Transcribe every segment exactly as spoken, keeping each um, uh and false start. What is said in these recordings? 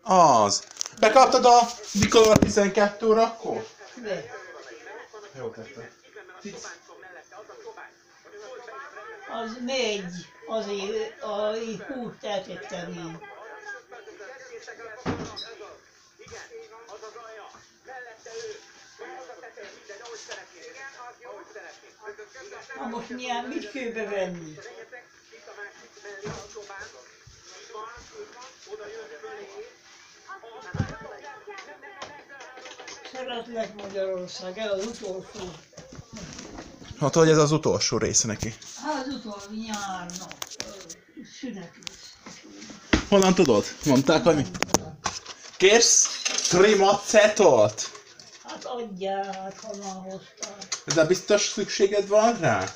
Az. Bekaptad a mikor tizenkettő órakor? De. Jó tette. Az megy, azért a húst eltettem én. Na most milyen, mit főbe venni? Szeretlek Magyarország, ez az utolsó. Hát, hogy ez az utolsó része neki. Hát az utolsó nyárnak, szünet lesz. Honnan tudod? Mondták, hogy mi? Kérsz trimacetolt? Hát adják, ha már hozták. De biztos szükséged van rá?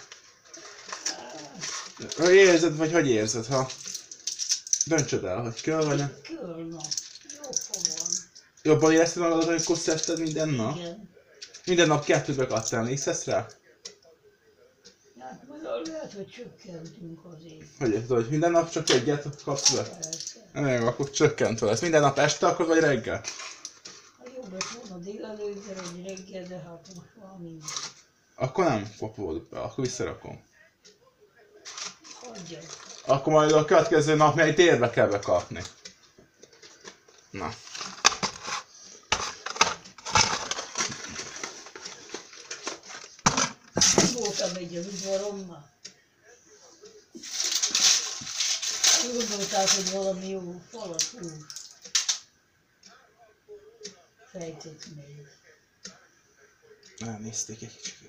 Hogy érzed, vagy hogy érzed, ha? Döntsöd el, hogy kell, vagy nem? Körna. Jó van. Jobban érezted magad, amikor szedted minden nap? Igen. Minden nap kettőbe adtál, emlékszesz rá? Hát majd lehet, hogy csökkentünk azért. Hogy érted, hogy minden nap csak egyet kapsz be? Persze. Nem, akkor csökkentve lesz. Minden nap este akkor, vagy reggel? Hát jobb lett volna délelőtt, vagy reggel, de hát most van minden. Akkor nem kapod be, akkor visszarakom. Hagyja. Akkor majd a következő nap még délbe kell bekapni. Na. Voltam egy az udvarommal. Gondolták, hogy valami jó falat hús. Fejtett még. Elnézték egy kicsit.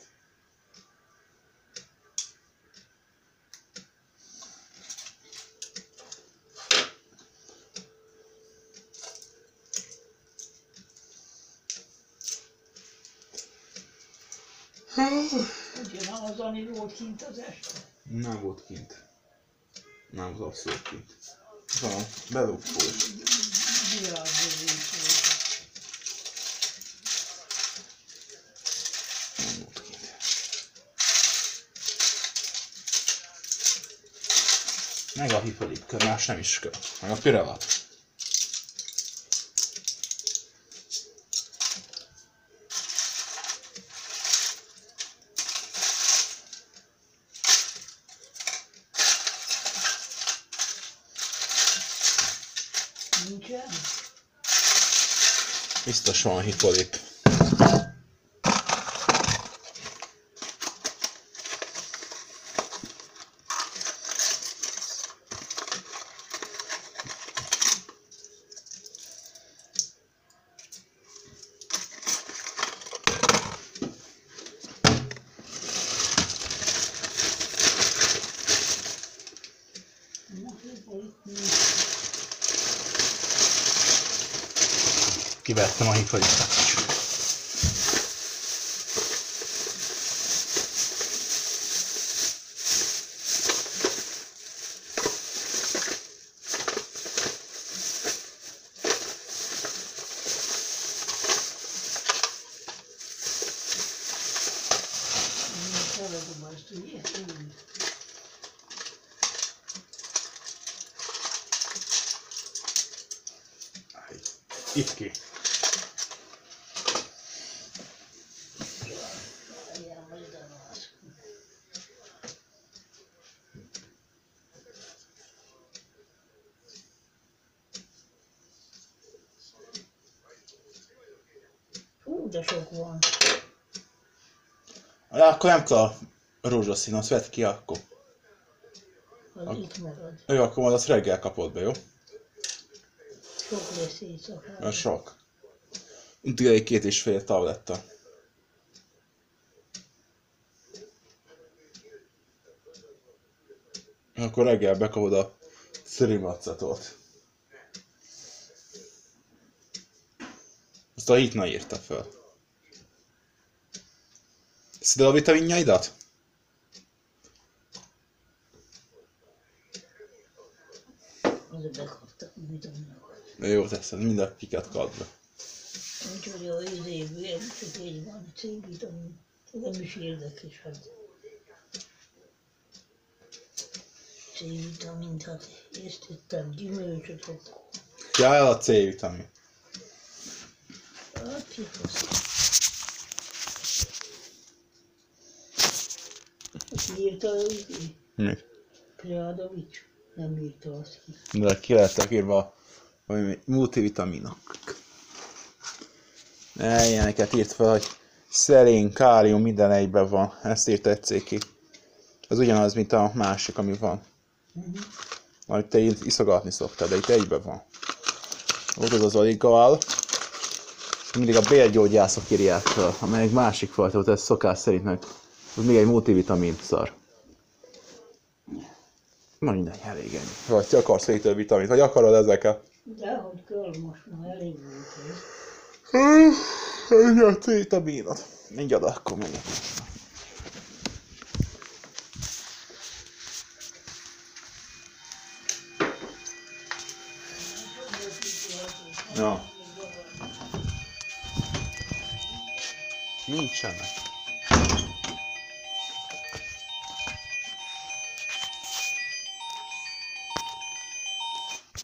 Ugye nem az, ami volt kint az este? Nem volt kint. Nem volt abszolút kint. Van, belúgt volt. Virágzóvét volt. Nem volt kint. Meg a hipolipkör, más nem is kell. Meg a pirelat. Nincsen? Biztos van hipolip. Kivettem a hipolipet. Itt ki. Hú, de sok van. De akkor nem kell a rózsaszín, azt vedd ki akkor. Az Ak- itt marad. Jó, akkor majd azt reggel kapod be, jó? Sok lesz éjszakára. A sok. Utána egy két és fél tabletta. Akkor reggel bekapod a szirimacetot. Azt a Hitna írta fel. Szeded a vitaminjaidat? Azért bekaptam vitaminokat. Jó teszed, mindent kiket kapd be. Úgyhogy a izéből csak egy van, C-vitamin. Nem is érdekes, hát. C-vitamint, hát ezt tettem gyümölcsöt, akkor Ja, el a C-vitamin. Hát, kihoztam. Ezt írta a izé? Mit? Preadovics? Nem írta azt ki. De ki lettek írva valami multivitaminok. Ne, ilyeneket írt fel, hogy szerén, kálium, minden egyben van. Ezt írt egy cég ki. Ez ugyanaz, mint a másik, ami van. Uh-huh. Amit te iszogatni szoktad, de itt egyben van. Ott az az oliggal. Mindig a bélgyógyászok írják fel, amelyik másik fajta, volt ez szokás szerint meg. Ez még egy multivitamin szar. Na mindegy, elég ennyi. Vagy te akarsz még több vitamint, vagy akarod ezeket? Dehogy kell, most már elég volt ez. Ennyi a C-vitaminot. Mindjárt akkor megyek. Ja. Nincsenek.